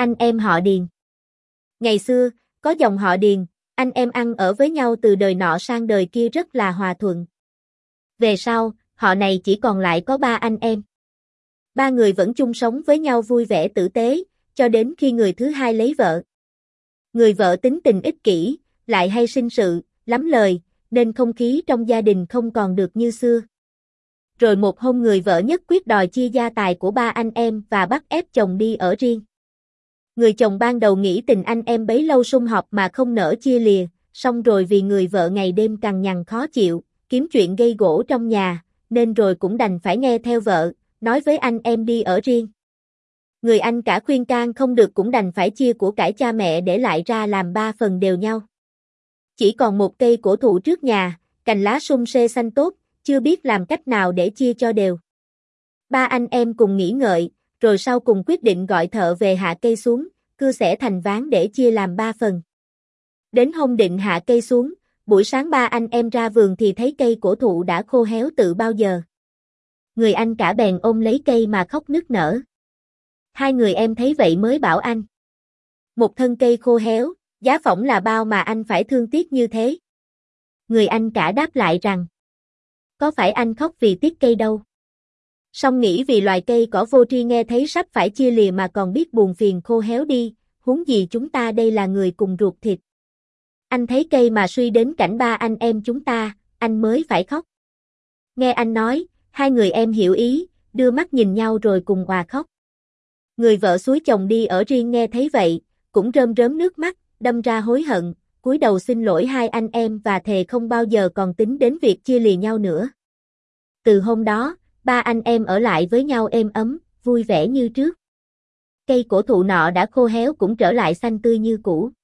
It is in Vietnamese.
Anh em họ Điền. Ngày xưa, có dòng họ Điền, anh em ăn ở với nhau từ đời nọ sang đời kia rất là hòa thuận. Về sau, họ này chỉ còn lại có 3 anh em. 3 người vẫn chung sống với nhau vui vẻ tử tế, cho đến khi người thứ hai lấy vợ. Người vợ tính tình ích kỷ, lại hay sinh sự, lắm lời, nên không khí trong gia đình không còn được như xưa. Rồi một hôm người vợ nhất quyết đòi chia gia tài của 3 anh em và bắt ép chồng đi ở riêng. Người chồng ban đầu nghĩ tình anh em bấy lâu sum họp mà không nỡ chia lìa, xong rồi vì người vợ ngày đêm cằn nhằn khó chịu, kiếm chuyện gây gổ trong nhà, nên rồi cũng đành phải nghe theo vợ, nói với anh em đi ở riêng. Người anh cả khuyên can không được cũng đành phải chia của cải cha mẹ để lại ra làm 3 phần đều nhau. Chỉ còn một cây cổ thụ trước nhà, cành lá sum xê xanh tốt, chưa biết làm cách nào để chia cho đều. 3 anh em cùng nghĩ ngợi, rồi sau cùng quyết định gọi thợ về hạ cây xuống, cưa xẻ thành ván để chia làm 3 phần. Đến hôm định hạ cây xuống, buổi sáng 3 anh em ra vườn thì thấy cây cổ thụ đã khô héo từ bao giờ. Người anh cả bèn ôm lấy cây mà khóc nức nở. 2 người em thấy vậy mới bảo anh. Một thân cây khô héo, giá phỏng là bao mà anh phải thương tiếc như thế. Người anh cả đáp lại rằng. Có phải anh khóc vì tiếc cây đâu. Song nghĩ vì loài cây cỏ vô tri nghe thấy sắp phải chia lìa mà còn biết buồn phiền khô héo đi, huống gì chúng ta đây là người cùng ruột thịt. Anh thấy cây mà suy đến cảnh 3 anh em chúng ta, anh mới phải khóc. Nghe anh nói, 2 người em hiểu ý, đưa mắt nhìn nhau rồi cùng òa khóc. Người vợ xúi chồng đi ở riêng nghe thấy vậy, cũng rơm rớm nước mắt, đâm ra hối hận, cúi đầu xin lỗi 2 anh em và thề không bao giờ còn tính đến việc chia lìa nhau nữa. Từ hôm đó, 3 anh em ở lại với nhau êm ấm, vui vẻ như trước. Cây cổ thụ nọ đã khô héo cũng trở lại xanh tươi như cũ.